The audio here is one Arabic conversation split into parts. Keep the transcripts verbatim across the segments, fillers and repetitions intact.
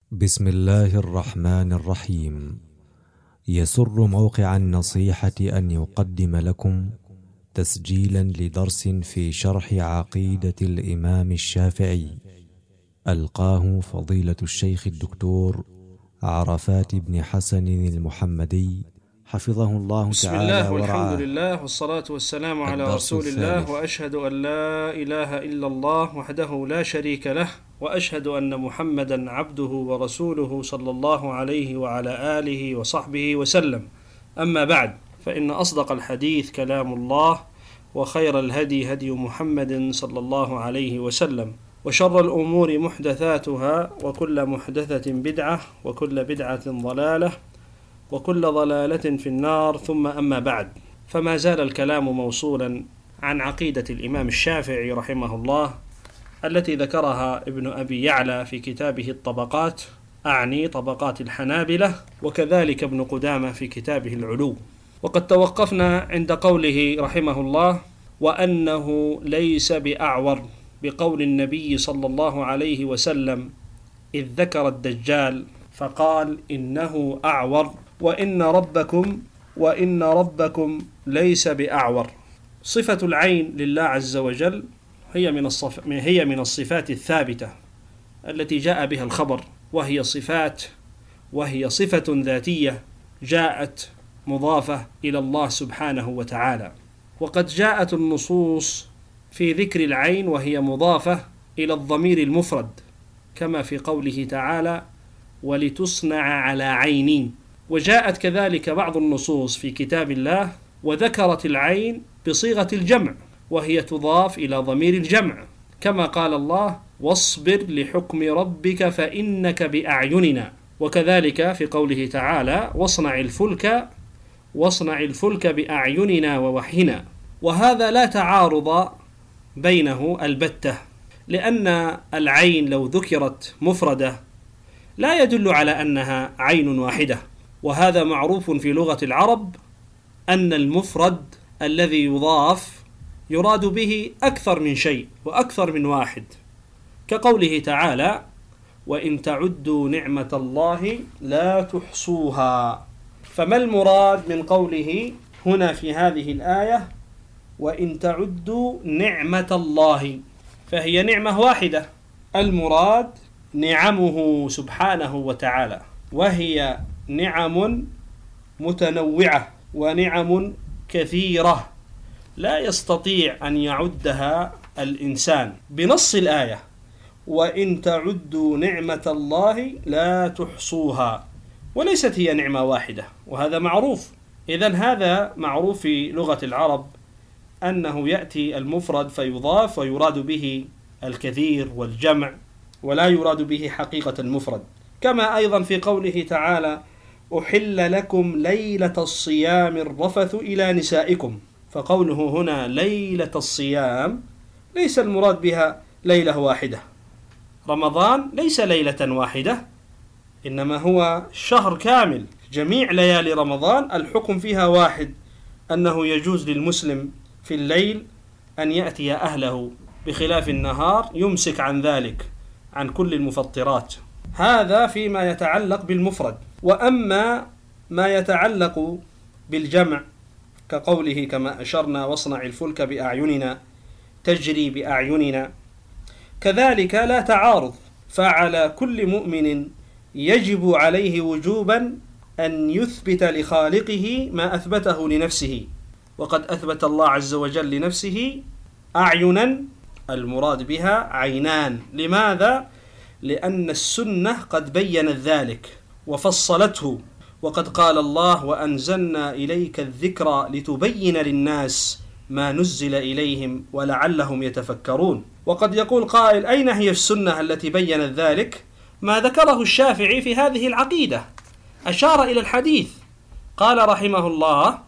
بسم الله الرحمن الرحيم. يسر موقع النصيحة أن يقدم لكم تسجيلا لدرس في شرح عقيدة الإمام الشافعي، ألقاه فضيلة الشيخ الدكتور عرفات بن حسن المحمدي حفظه الله بسم تعالى الله والحمد ورعاه. لله والصلاة والسلام على الدرس رسول الله، الثالث. وأشهد أن لا إله إلا الله وحده لا شريك له، وأشهد أن محمدا عبده ورسوله صلى الله عليه وعلى آله وصحبه وسلم. أما بعد، فإن أصدق الحديث كلام الله، وخير الهدي هدي محمد صلى الله عليه وسلم، وشر الأمور محدثاتها، وكل محدثة بدعة، وكل بدعة ضلالة، وكل ضلالة في النار. ثم أما بعد، فما زال الكلام موصولا عن عقيدة الإمام الشافعي رحمه الله التي ذكرها ابن أبي يعلى في كتابه الطبقات، أعني طبقات الحنابلة، وكذلك ابن قدامة في كتابه العلو. وقد توقفنا عند قوله رحمه الله: وأنه ليس بأعور، بقول النبي صلى الله عليه وسلم إذ ذكر الدجال فقال إنه أعور، وإن ربكم وإن ربكم ليس بأعور. صفة العين لله عز وجل هي من الصف... هي من الصفات الثابتة التي جاء بها الخبر، وهي صفات وهي صفة ذاتية جاءت مضافة إلى الله سبحانه وتعالى. وقد جاءت النصوص في ذكر العين وهي مضافة إلى الضمير المفرد، كما في قوله تعالى: ولتصنع على عيني. وجاءت كذلك بعض النصوص في كتاب الله وذكرت العين بصيغة الجمع، وهي تضاف إلى ضمير الجمع، كما قال الله: واصبر لحكم ربك فإنك بأعيننا. وكذلك في قوله تعالى: واصنع الفلك واصنع الفلك بأعيننا ووحينا. وهذا لا تعارض بينه البتة، لأن العين لو ذكرت مفردة لا يدل على أنها عين واحدة، وهذا معروف في لغة العرب أن المفرد الذي يضاف يراد به أكثر من شيء وأكثر من واحد، كقوله تعالى: وإن تعدوا نعمة الله لا تحصوها. فما المراد من قوله هنا في هذه الآية وإن تعدوا نعمة الله؟ فهي نعمة واحدة، المراد نعمه سبحانه وتعالى، وهي نعم متنوعة ونعم كثيرة لا يستطيع أن يعدها الإنسان. بنص الآية: وإن تعدوا نعمة الله لا تحصوها، وليست هي نعمة واحدة، وهذا معروف. إذن هذا معروف في لغة العرب أنه يأتي المفرد فيضاف ويراد به الكثير والجمع، ولا يراد به حقيقة المفرد. كما أيضا في قوله تعالى: أحل لكم ليلة الصيام الرفث إلى نسائكم. فقوله هنا ليلة الصيام ليس المراد بها ليلة واحدة. رمضان ليس ليلة واحدة، إنما هو شهر كامل. جميع ليالي رمضان الحكم فيها واحد، أنه يجوز للمسلم في الليل أن يأتي أهله، بخلاف النهار يمسك عن ذلك، عن كل المفطرات. هذا فيما يتعلق بالمفرد. وأما ما يتعلق بالجمع كقوله كما أشرنا: واصنع الفلك بأعيننا، تجري بأعيننا، كذلك لا تعارض. فعلى كل مؤمن يجب عليه وجوبا أن يثبت لخالقه ما أثبته لنفسه. وقد أثبت الله عز وجل لنفسه أعينا، المراد بها عينان. لماذا؟ لأن السنة قد بينت ذلك وفصلته، وقد قال الله: وأنزلنا إليك الذكر لتبين للناس ما نزل إليهم ولعلهم يتفكرون. وقد يقول قائل: أين هي السنة التي بينت ذلك؟ ما ذكره الشافعي في هذه العقيدة، أشار إلى الحديث، قال رحمه الله: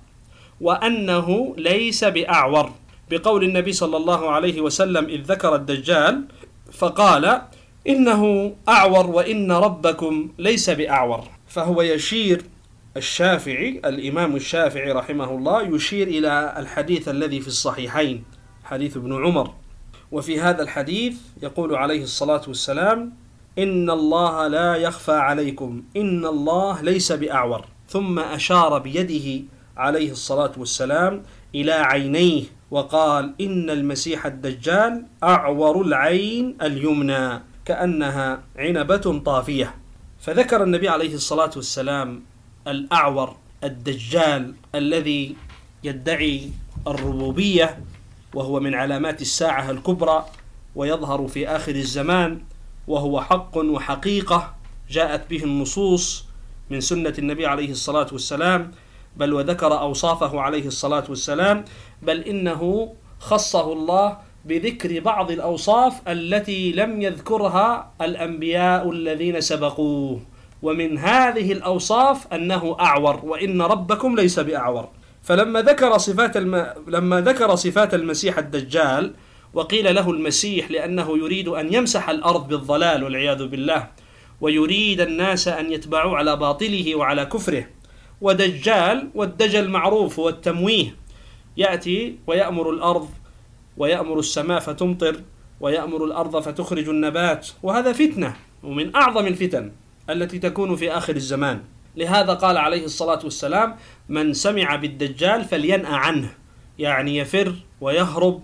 وأنه ليس بأعور، بقول النبي صلى الله عليه وسلم إذ ذكر الدجال فقال إنه أعور وإن ربكم ليس بأعور. فهو يشير الشافعي الإمام الشافعي رحمه الله يشير إلى الحديث الذي في الصحيحين، حديث ابن عمر. وفي هذا الحديث يقول عليه الصلاة والسلام: إن الله لا يخفى عليكم، إن الله ليس بأعور. ثم أشار بيده عليه الصلاة والسلام إلى عينيه وقال: إن المسيح الدجال أعور العين اليمنى كأنها عنبة طافية. فذكر النبي عليه الصلاة والسلام الأعور الدجال الذي يدعي الربوبية، وهو من علامات الساعة الكبرى، ويظهر في آخر الزمان، وهو حق وحقيقة جاءت به النصوص من سنة النبي عليه الصلاة والسلام، بل وذكر أوصافه عليه الصلاة والسلام، بل إنه خصه الله بذكر بعض الأوصاف التي لم يذكرها الأنبياء الذين سبقوه، ومن هذه الأوصاف أنه أعور، وإن ربكم ليس بأعور. فلما ذكر صفات الم... لما ذكر صفات المسيح الدجال، وقيل له المسيح لأنه يريد أن يمسح الأرض بالضلال والعياذ بالله، ويريد الناس أن يتبعوا على باطله وعلى كفره. ودجال، والدجل معروف هو التمويه، يأتي ويأمر الأرض ويأمر السماء فتمطر، ويأمر الأرض فتخرج النبات، وهذا فتنة ومن أعظم الفتن التي تكون في آخر الزمان. لهذا قال عليه الصلاة والسلام: من سمع بالدجال فلينأ عنه، يعني يفر ويهرب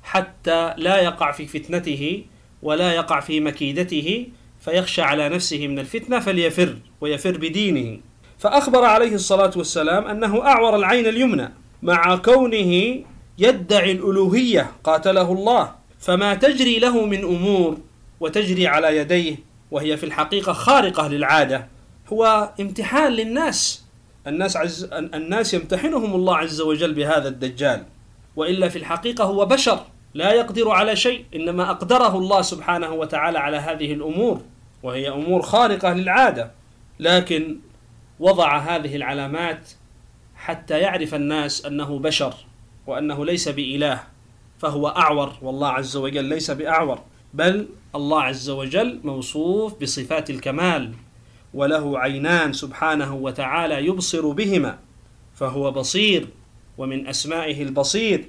حتى لا يقع في فتنته ولا يقع في مكيدته، فيخشى على نفسه من الفتنة فليفر ويفر بدينه. فأخبر عليه الصلاة والسلام أنه أعور العين اليمنى، مع كونه يدعي الألوهية قاتله الله، فما تجري له من أمور وتجري على يديه وهي في الحقيقة خارقة للعادة هو امتحان للناس. الناس, عز... الناس يمتحنهم الله عز وجل بهذا الدجال، وإلا في الحقيقة هو بشر لا يقدر على شيء، إنما أقدره الله سبحانه وتعالى على هذه الأمور، وهي أمور خارقة للعادة، لكن وضع هذه العلامات حتى يعرف الناس أنه بشر وأنه ليس بإله، فهو أعور، والله عز وجل ليس بأعور، بل الله عز وجل موصوف بصفات الكمال، وله عينان سبحانه وتعالى يبصر بهما، فهو بصير، ومن أسمائه البصير.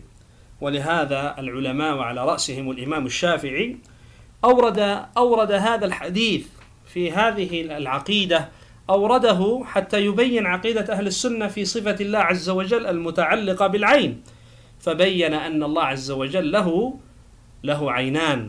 ولهذا العلماء وعلى رأسهم الإمام الشافعي أورد أورد هذا الحديث في هذه العقيدة، أورده حتى يبين عقيدة أهل السنة في صفة الله عز وجل المتعلقة بالعين، فبين أن الله عز وجل له له عينان،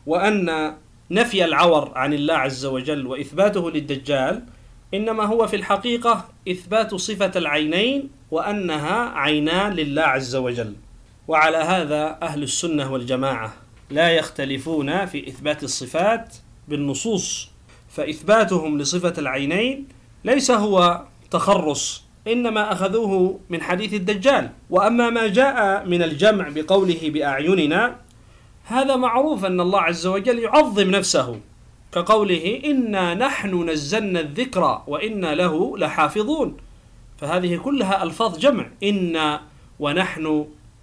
وأن نفي العور عن الله عز وجل وإثباته للدجال إنما هو في الحقيقة إثبات صفة العينين، وأنها عينان لله عز وجل. وعلى هذا أهل السنة والجماعة لا يختلفون في إثبات الصفات بالنصوص، فإثباتهم لصفة العينين ليس هو تخرص، إنما أخذوه من حديث الدجال. وأما ما جاء من الجمع بقوله بأعيننا، هذا معروف أن الله عز وجل يعظم نفسه، كقوله: إنا نحن نزلنا الذكر وإنا له لحافظون، فهذه كلها ألفاظ جمع، إنا ونحن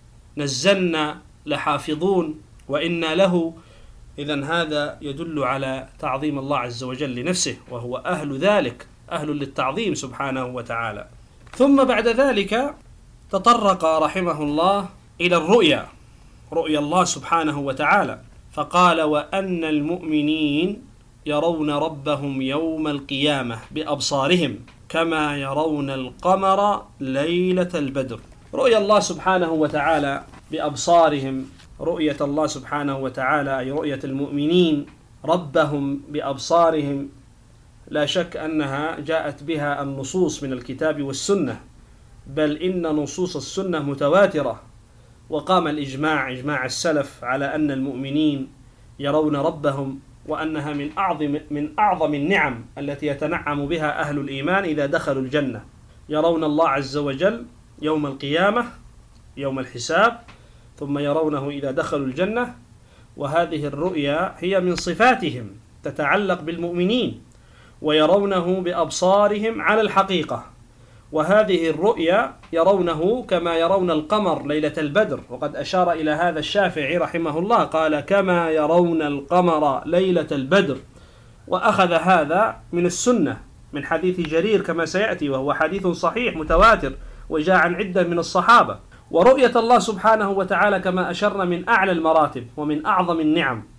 نزلنا لحافظون وإنا له. إذن هذا يدل على تعظيم الله عز وجل لنفسه، وهو أهل ذلك، أهل للتعظيم سبحانه وتعالى. ثم بعد ذلك تطرق رحمه الله إلى الرؤيا، رؤيا الله سبحانه وتعالى، فقال: وأن المؤمنين يرون ربهم يوم القيامة بأبصارهم كما يرون القمر ليلة البدر. رؤيا الله سبحانه وتعالى بأبصارهم، رؤية الله سبحانه وتعالى أي رؤية المؤمنين ربهم بأبصارهم، لا شك أنها جاءت بها النصوص من الكتاب والسنة، بل إن نصوص السنة متواترة، وقام الإجماع إجماع السلف على أن المؤمنين يرون ربهم، وأنها من أعظم من أعظم النعم التي يتنعم بها أهل الإيمان إذا دخلوا الجنة، يرون الله عز وجل يوم القيامة يوم الحساب، ثم يرونه إذا دخلوا الجنة. وهذه الرؤيا هي من صفاتهم تتعلق بالمؤمنين، ويرونه بأبصارهم على الحقيقة. وهذه الرؤيا يرونه كما يرون القمر ليلة البدر، وقد أشار إلى هذا الشافعي رحمه الله، قال: كما يرون القمر ليلة البدر، وأخذ هذا من السنة من حديث جرير كما سيأتي، وهو حديث صحيح متواتر وجاء عن عدة من الصحابة. ورؤية الله سبحانه وتعالى كما أشرنا من أعلى المراتب ومن أعظم النعم،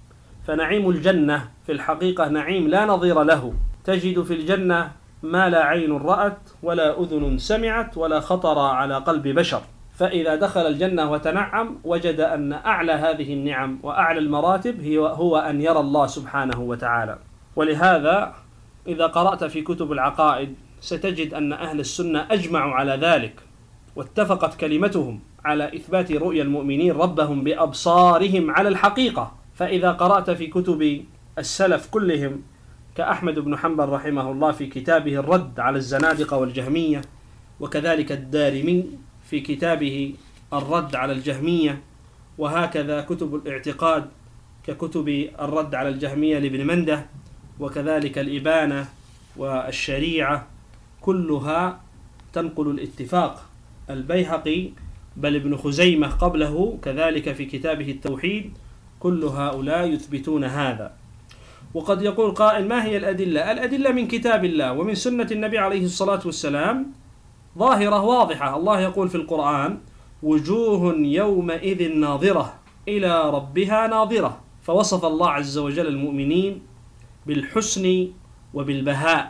فنعيم الجنة في الحقيقة نعيم لا نظير له، تجد في الجنة ما لا عين رأت ولا أذن سمعت ولا خطر على قلب بشر. فإذا دخل الجنة وتنعم وجد أن أعلى هذه النعم وأعلى المراتب هو أن يرى الله سبحانه وتعالى. ولهذا إذا قرأت في كتب العقائد ستجد أن أهل السنة أجمعوا على ذلك، واتفقت كلمتهم على إثبات رؤيا المؤمنين ربهم بأبصارهم على الحقيقة. فإذا قرأت في كتب السلف كلهم كأحمد بن حنبل رحمه الله في كتابه الرد على الزنادقة والجهمية، وكذلك الدارمي في كتابه الرد على الجهمية، وهكذا كتب الاعتقاد ككتب الرد على الجهمية لابن منده، وكذلك الإبانة والشريعة، كلها تنقل الاتفاق. البيهقي بل ابن خزيمة قبله كذلك في كتابه التوحيد، كل هؤلاء يثبتون هذا. وقد يقول قائل ما هي الأدلة؟ الأدلة من كتاب الله ومن سنة النبي عليه الصلاة والسلام ظاهرة واضحة. الله يقول في القرآن وجوه يومئذ ناظرة إلى ربها ناظرة، فوصف الله عز وجل المؤمنين بالحسن وبالبهاء.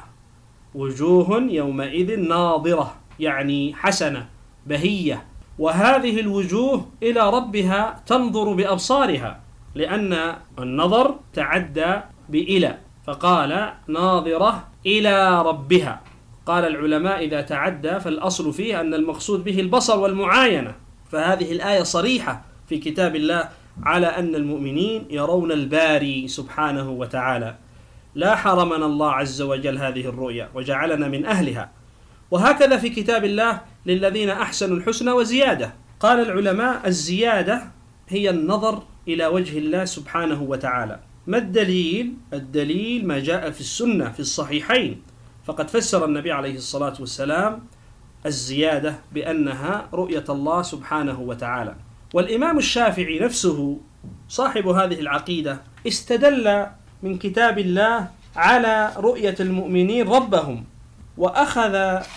وجوه يومئذ ناظرة يعني حسنة بهية، وهذه الوجوه إلى ربها تنظر بأبصارها، لأن النظر تعدى بإلى، فقال ناظرة إلى ربها. قال العلماء إذا تعدى فالأصل فيه أن المقصود به البصر والمعاينة، فهذه الآية صريحة في كتاب الله على أن المؤمنين يرون الباري سبحانه وتعالى. لا حرمنا الله عز وجل هذه الرؤيا وجعلنا من أهلها. وهكذا في كتاب الله للذين أحسنوا الحسنى وزيادة. قال العلماء الزيادة هي النظر إلى وجه الله سبحانه وتعالى. ما الدليل؟ الدليل ما جاء في السنة في الصحيحين، فقد فسر النبي عليه الصلاة والسلام الزيادة بأنها رؤية الله سبحانه وتعالى. والإمام الشافعي نفسه صاحب هذه العقيدة استدل من كتاب الله على رؤية المؤمنين ربهم، وأخذ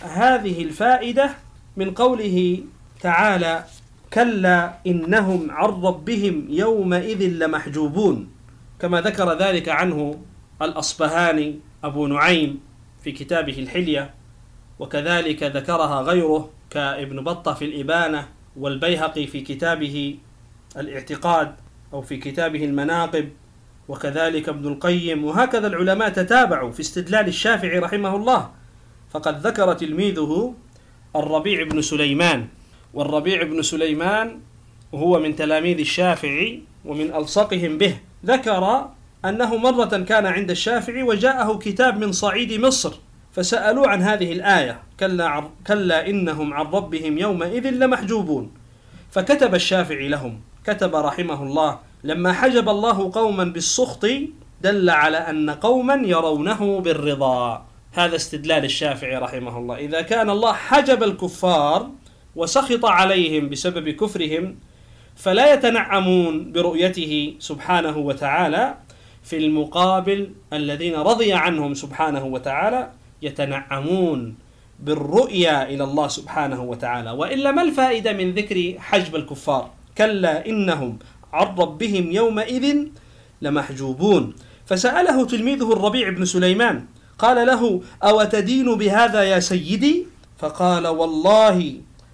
هذه الفائدة من قوله تعالى كلا إنهم عن ربهم يومئذ لمحجوبون، كما ذكر ذلك عنه الأصبهاني أبو نعيم في كتابه الحلية، وكذلك ذكرها غيره كابن بطة في الإبانة، والبيهقي في كتابه الاعتقاد أو في كتابه المناقب، وكذلك ابن القيم. وهكذا العلماء تتابعوا في استدلال الشافعي رحمه الله. فقد ذكر تلميذه الربيع بن سليمان، والربيع بن سليمان هو من تلاميذ الشافعي ومن ألصقهم به، ذكر أنه مرة كان عند الشافعي وجاءه كتاب من صعيد مصر، فسألوا عن هذه الآية كلا, كلا إنهم عن ربهم يومئذ لمحجوبون، فكتب الشافعي لهم، كتب رحمه الله لما حجب الله قوما بالسخط دل على أن قوما يرونه بالرضا. هذا استدلال الشافعي رحمه الله. إذا كان الله حجب الكفار وسخط عليهم بسبب كفرهم فلا يتنعمون برؤيته سبحانه وتعالى، في المقابل الذين رضي عنهم سبحانه وتعالى يتنعمون بالرؤيا إلى الله سبحانه وتعالى. وإلا ما الفائدة من ذكر حجب الكفار؟ كلا إنهم عن ربهم يومئذ لمحجوبون. فسأله تلميذه الربيع بن سليمان قال له أو تدين بهذا يا سيدي؟ فقال والله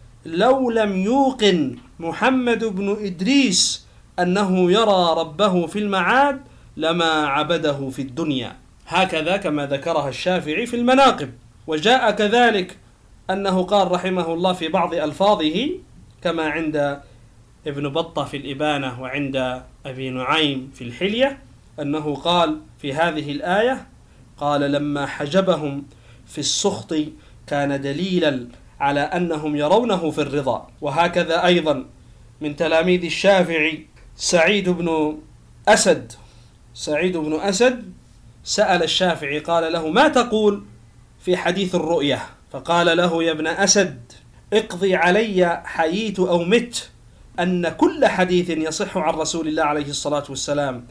لو لم يوقن محمد بن إدريس أنه يرى ربه في المعاد لما عبده في الدنيا. هكذا كما ذكرها الشافعي في المناقب. وجاء كذلك أنه قال رحمه الله في بعض ألفاظه كما عند ابن بطة في الإبانة وعند أبي نعيم في الحلية، أنه قال في هذه الآية قال لما حجبهم في السخط كان دليلا على أنهم يرونه في الرضا. وهكذا أيضا من تلاميذ الشافعي سعيد بن أسد سعيد بن أسد سأل الشافعي قال له ما تقول في حديث الرؤية؟ فقال له يا ابن أسد اقضي علي حييت أو مت أن كل حديث يصح عن رسول الله عليه الصلاة والسلام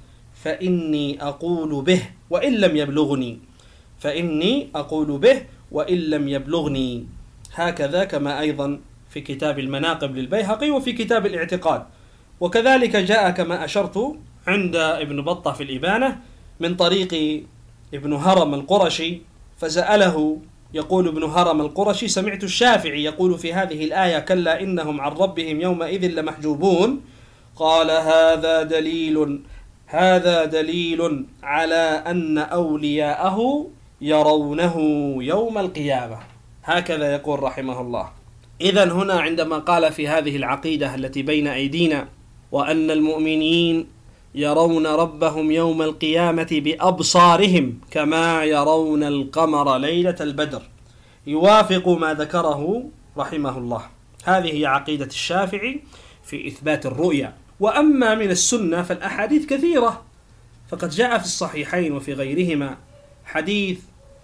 فإني أقول به وإن لم يبلغني فإني أقول به وإن لم يبلغني. هكذا كما أيضا في كتاب المناقب للبيهقي وفي كتاب الاعتقاد. وكذلك جاء كما أشرت عند ابن بطة في الإبانة من طريق ابن هرم القرشي، فسأله يقول ابن هرم القرشي: سمعت الشافعي يقول في هذه الآية: كلا إنهم عن ربهم يومئذ لمحجوبون. قال: هذا دليل هذا دليل على أن أولياءه يرونه يوم القيامة. هكذا يقول رحمه الله. إذن هنا عندما قال في هذه العقيدة التي بين أيدينا وأن المؤمنين يرون ربهم يوم القيامة بأبصارهم كما يرون القمر ليلة البدر، يوافق ما ذكره رحمه الله. هذه هي عقيدة الشافعي في إثبات الرؤيا. وأما من السنة فالأحاديث كثيرة، فقد جاء في الصحيحين وفي غيرهما حديث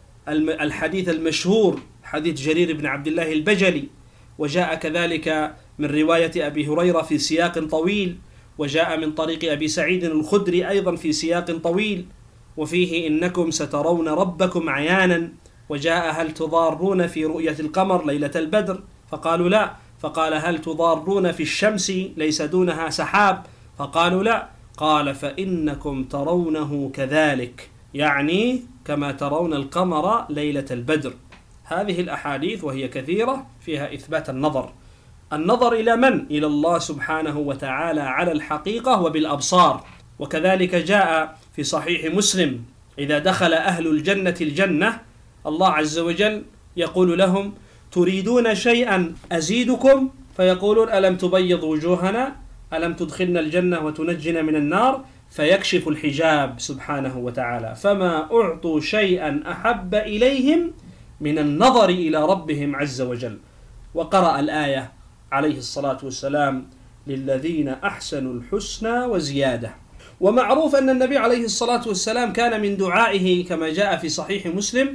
الحديث المشهور حديث جرير بن عبد الله البجلي، وجاء كذلك من رواية أبي هريرة في سياق طويل، وجاء من طريق أبي سعيد الخدري أيضا في سياق طويل، وفيه: إنكم سترون ربكم عيانا. وجاء: هل تضارون في رؤية القمر ليلة البدر؟ فقالوا لا. فقال: هل تضارون في الشمس ليس دونها سحاب؟ فقالوا لا. قال: فإنكم ترونه كذلك، يعني كما ترون القمر ليلة البدر. هذه الأحاديث وهي كثيرة فيها إثبات النظر. النظر إلى من؟ إلى الله سبحانه وتعالى على الحقيقة وبالأبصار. وكذلك جاء في صحيح مسلم: إذا دخل أهل الجنة الجنة الله عز وجل يقول لهم: تريدون شيئا أزيدكم؟ فيقولون: ألم تبيض وجوهنا؟ ألم تدخلنا الجنة وتنجنا من النار؟ فيكشف الحجاب سبحانه وتعالى، فما أعطوا شيئا أحب إليهم من النظر إلى ربهم عز وجل. وقرأ الآية عليه الصلاة والسلام: للذين أحسنوا الحسنى وزيادة. ومعروف أن النبي عليه الصلاة والسلام كان من دعائه كما جاء في صحيح مسلم: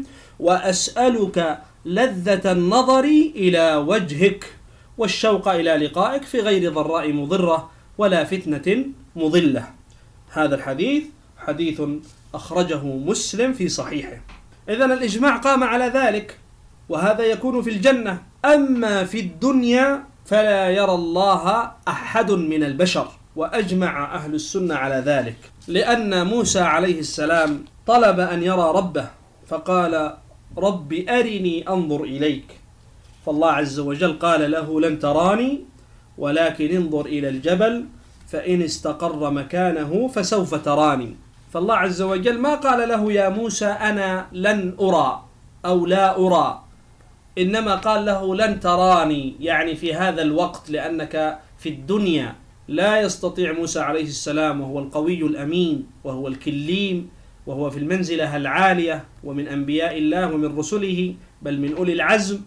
وأسألك لذة النظر إلى وجهك والشوق إلى لقائك في غير ضراء مضرة ولا فتنة مضلة. هذا الحديث حديث أخرجه مسلم في صحيحه. إذن الإجماع قام على ذلك، وهذا يكون في الجنة. أما في الدنيا فلا يرى الله أحد من البشر، وأجمع أهل السنة على ذلك، لأن موسى عليه السلام طلب أن يرى ربه فقال: رب أرني أنظر إليك. فالله عز وجل قال له: لن تراني ولكن انظر إلى الجبل فإن استقر مكانه فسوف تراني. فالله عز وجل ما قال له: يا موسى أنا لن أرى أو لا أرى، إنما قال له: لن تراني، يعني في هذا الوقت، لأنك في الدنيا لا يستطيع موسى عليه السلام، وهو القوي الأمين وهو الكليم وهو في المنزلة العالية ومن أنبياء الله ومن رسله بل من أولي العزم،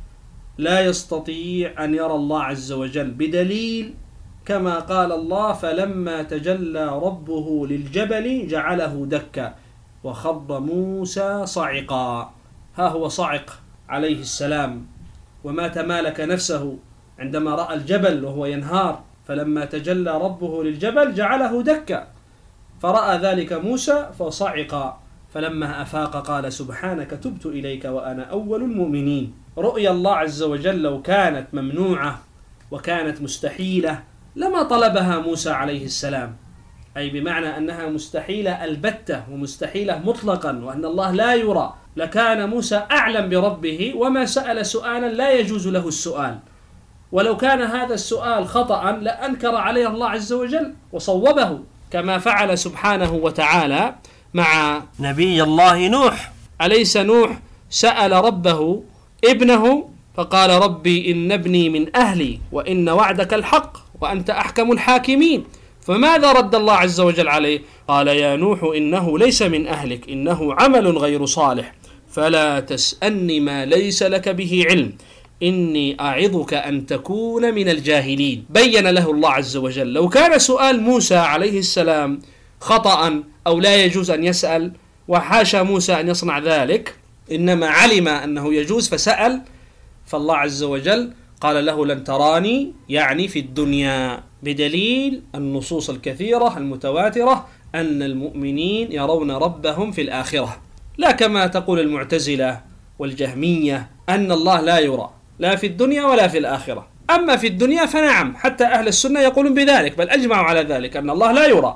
لا يستطيع أن يرى الله عز وجل، بدليل كما قال الله: فلما تجلى ربه للجبل جعله دكا وخر موسى صعقا. ها هو صعق عليه السلام وما تمالك نفسه عندما رأى الجبل وهو ينهار، فلما تجلى ربه للجبل جعله دكا، فرأى ذلك موسى فصعق، فلما أفاق قال: سبحانك تبت إليك وأنا أول المؤمنين. رؤيا الله عز وجل لو كانت ممنوعة وكانت مستحيلة لما طلبها موسى عليه السلام، أي بمعنى أنها مستحيلة البتة ومستحيلة مطلقا وأن الله لا يرى، لكان موسى أعلم بربه وما سأل سؤالا لا يجوز له السؤال. ولو كان هذا السؤال خطأ لأنكر عليه الله عز وجل وصوبه، كما فعل سبحانه وتعالى مع نبي الله نوح. أليس نوح سأل ربه ابنه فقال: ربي إن ابني من أهلي وإن وعدك الحق وأنت أحكم الحاكمين. فماذا رد الله عز وجل عليه؟ قال: يا نوح إنه ليس من أهلك إنه عمل غير صالح فلا تسألني ما ليس لك به علم إني أعظك أن تكون من الجاهلين. بين له الله عز وجل لو كان سؤال موسى عليه السلام خطأ أو لا يجوز أن يسأل، وحاشا موسى أن يصنع ذلك، إنما علم أنه يجوز فسأل، فالله عز وجل قال له: لن تراني، يعني في الدنيا، بدليل النصوص الكثيرة المتواترة أن المؤمنين يرون ربهم في الآخرة، لا كما تقول المعتزلة والجهمية أن الله لا يرى لا في الدنيا ولا في الآخرة. أما في الدنيا فنعم، حتى أهل السنة يقولون بذلك، بل أجمعوا على ذلك أن الله لا يرى،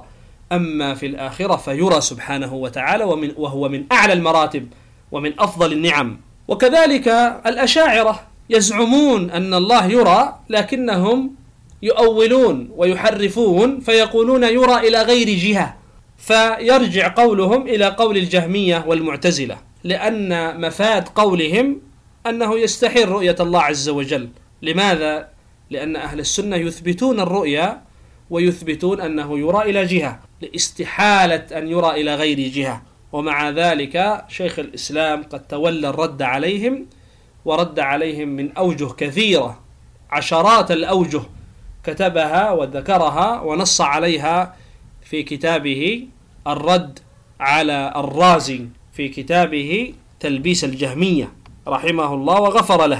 أما في الآخرة فيرى سبحانه وتعالى، ومن وهو من أعلى المراتب ومن أفضل النعم. وكذلك الأشاعرة يزعمون أن الله يرى، لكنهم يؤولون ويحرفون فيقولون يرى إلى غير جهة، فيرجع قولهم إلى قول الجهمية والمعتزلة، لأن مفاد قولهم أنه يستحيل رؤية الله عز وجل. لماذا؟ لأن أهل السنة يثبتون الرؤية ويثبتون أنه يرى إلى جهة، لاستحالة أن يرى إلى غير جهة. ومع ذلك شيخ الإسلام قد تولى الرد عليهم، ورد عليهم من أوجه كثيرة، عشرات الأوجه كتبها وذكرها ونص عليها في كتابه الرد على الرازي، في كتابه تلبيس الجهمية رحمه الله وغفر له.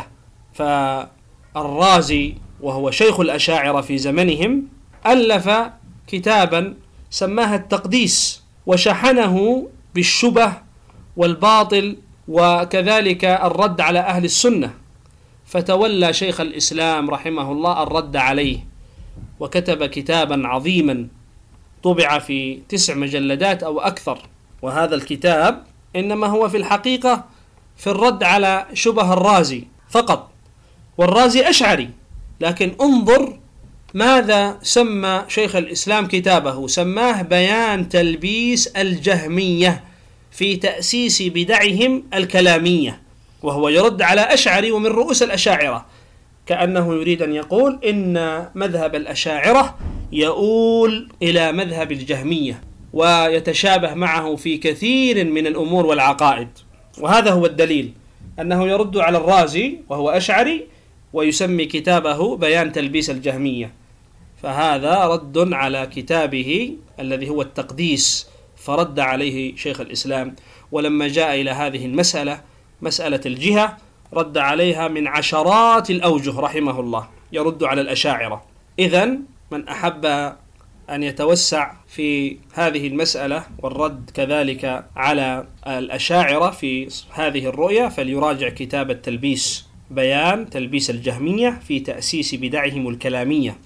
فالرازي وهو شيخ الأشاعرة في زمنهم ألف كتابا سماها التقديس، وشحنه بالشبه والباطل وكذلك الرد على أهل السنة، فتولى شيخ الإسلام رحمه الله الرد عليه، وكتب كتابا عظيما طبع في تسع مجلدات أو أكثر. وهذا الكتاب إنما هو في الحقيقة في الرد على شبه الرازي فقط، والرازي أشعري، لكن انظر ماذا سمى شيخ الإسلام كتابه، سماه بيان تلبيس الجهمية في تأسيس بدعهم الكلامية، وهو يرد على أشعري ومن رؤوس الأشاعرة، كأنه يريد أن يقول إن مذهب الأشاعرة يؤول إلى مذهب الجهمية ويتشابه معه في كثير من الأمور والعقائد. وهذا هو الدليل، أنه يرد على الرازي وهو أشعري ويسمي كتابه بيان تلبيس الجهمية، فهذا رد على كتابه الذي هو التقديس، فرد عليه شيخ الإسلام. ولما جاء إلى هذه المسألة، مسألة الجهة، رد عليها من عشرات الأوجه رحمه الله، يرد على الأشاعرة. إذن من أحب أن يتوسع في هذه المسألة والرد كذلك على الأشاعرة في هذه الرؤية فليراجع كتاب التلبيس، بيان تلبيس الجهمية في تأسيس بدعهم الكلامية.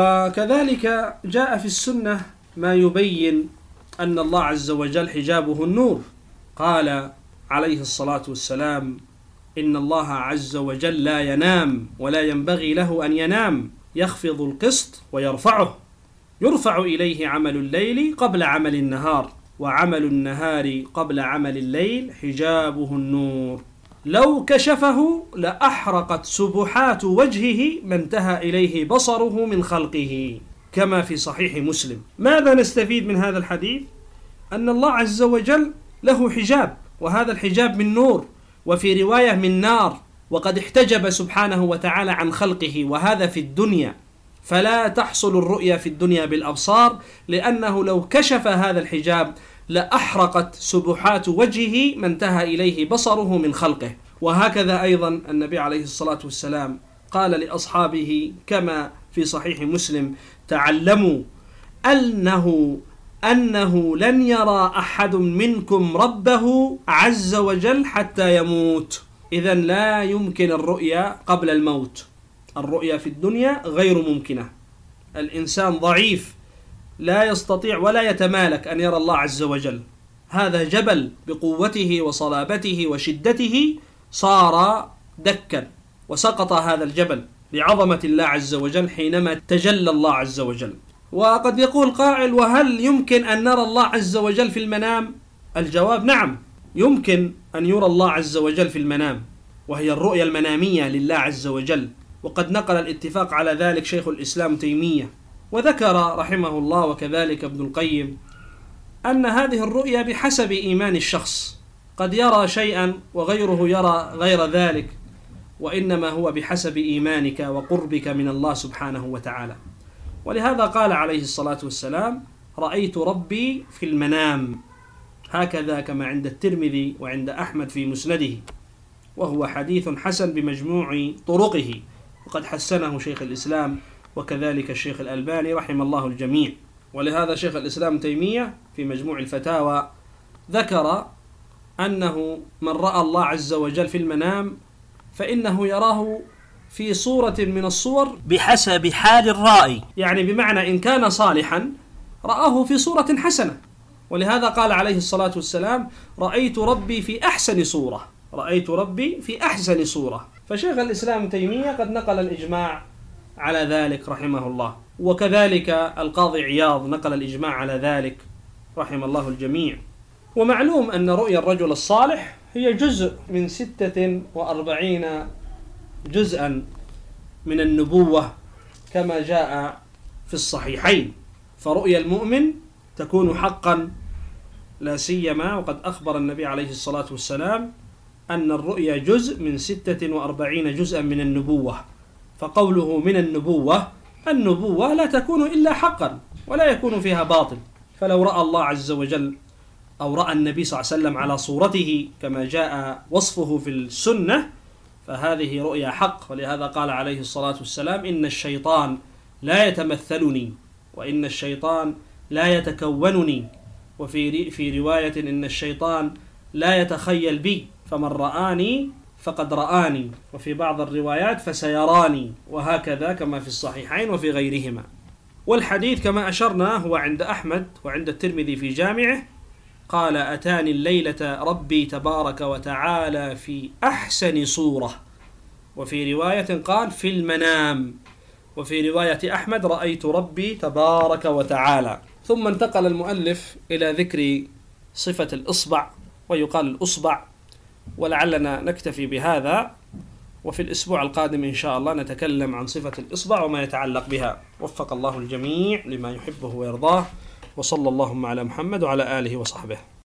وكذلك جاء في السنة ما يبين أن الله عز وجل حجابه النور. قال عليه الصلاة والسلام: إن الله عز وجل لا ينام ولا ينبغي له أن ينام، يخفض القسط ويرفعه، يرفع إليه عمل الليل قبل عمل النهار، وعمل النهار قبل عمل الليل حجابه النور، لو كشفه لأحرقت سبحات وجهه ما انتهى إليه بصره من خلقه، كما في صحيح مسلم. ماذا نستفيد من هذا الحديث؟ أن الله عز وجل له حجاب، وهذا الحجاب من نور، وفي رواية من نار، وقد احتجب سبحانه وتعالى عن خلقه، وهذا في الدنيا، فلا تحصل الرؤيا في الدنيا بالأبصار، لأنه لو كشف هذا الحجاب لأحرقت سبحات وجهه ما انتهى إليه بصره من خلقه. وهكذا أيضا النبي عليه الصلاة والسلام قال لأصحابه كما في صحيح مسلم: تعلموا أنه أنه لن يرى أحد منكم ربه عز وجل حتى يموت. إذن لا يمكن الرؤيا قبل الموت، الرؤيا في الدنيا غير ممكنة، الإنسان ضعيف لا يستطيع ولا يتمالك أن يرى الله عز وجل، هذا جبل بقوته وصلابته وشدته صار دكا وسقط هذا الجبل لعظمة الله عز وجل حينما تجلى الله عز وجل. وقد يقول قائل: وهل يمكن أن نرى الله عز وجل في المنام؟ الجواب: نعم، يمكن أن يرى الله عز وجل في المنام، وهي الرؤيا المنامية لله عز وجل، وقد نقل الاتفاق على ذلك شيخ الإسلام تيمية، وذكر رحمه الله وكذلك ابن القيم أن هذه الرؤيا بحسب إيمان الشخص، قد يرى شيئا وغيره يرى غير ذلك، وإنما هو بحسب إيمانك وقربك من الله سبحانه وتعالى. ولهذا قال عليه الصلاة والسلام: رأيت ربي في المنام، هكذا كما عند الترمذي وعند أحمد في مسنده، وهو حديث حسن بمجموع طرقه، وقد حسنه شيخ الإسلام وكذلك الشيخ الألباني رحم الله الجميع. ولهذا شيخ الإسلام تيمية في مجموع الفتاوى ذكر أنه من رأى الله عز وجل في المنام فإنه يراه في صورة من الصور بحسب حال الرائي، يعني بمعنى إن كان صالحا رآه في صورة حسنة، ولهذا قال عليه الصلاة والسلام: رأيت ربي في أحسن صورة، رأيت ربي في أحسن صورة. فشيخ الإسلام تيمية قد نقل الإجماع على ذلك رحمه الله، وكذلك القاضي عياض نقل الإجماع على ذلك رحم الله الجميع. ومعلوم أن رؤيا الرجل الصالح هي جزء من ستة وأربعين جزءا من النبوة كما جاء في الصحيحين. فرؤيا المؤمن تكون حقا، لا سيما وقد أخبر النبي عليه الصلاة والسلام أن الرؤيا جزء من ستة وأربعين جزءا من النبوة. فقوله من النبوة، النبوة لا تكون إلا حقا ولا يكون فيها باطل. فلو رأى الله عز وجل أو رأى النبي صلى الله عليه وسلم على صورته كما جاء وصفه في السنة فهذه رؤيا حق. ولهذا قال عليه الصلاة والسلام: إن الشيطان لا يتمثلني وإن الشيطان لا يتكونني، وفي في رواية إن الشيطان لا يتخيل بي، فمن رآني فقد رآني، وفي بعض الروايات فسيراني، وهكذا كما في الصحيحين وفي غيرهما. والحديث كما أشرنا هو عند أحمد وعند الترمذي في جامعه، قال: أتاني الليلة ربي تبارك وتعالى في أحسن صورة، وفي رواية قال في المنام، وفي رواية أحمد رأيت ربي تبارك وتعالى. ثم انتقل المؤلف إلى ذكر صفة الإصبع، ويقال الأصبع، ولعلنا نكتفي بهذا، وفي الأسبوع القادم إن شاء الله نتكلم عن صفة الإصبع وما يتعلق بها. وفق الله الجميع لما يحبه ويرضاه، وصلى اللهم على محمد وعلى آله وصحبه.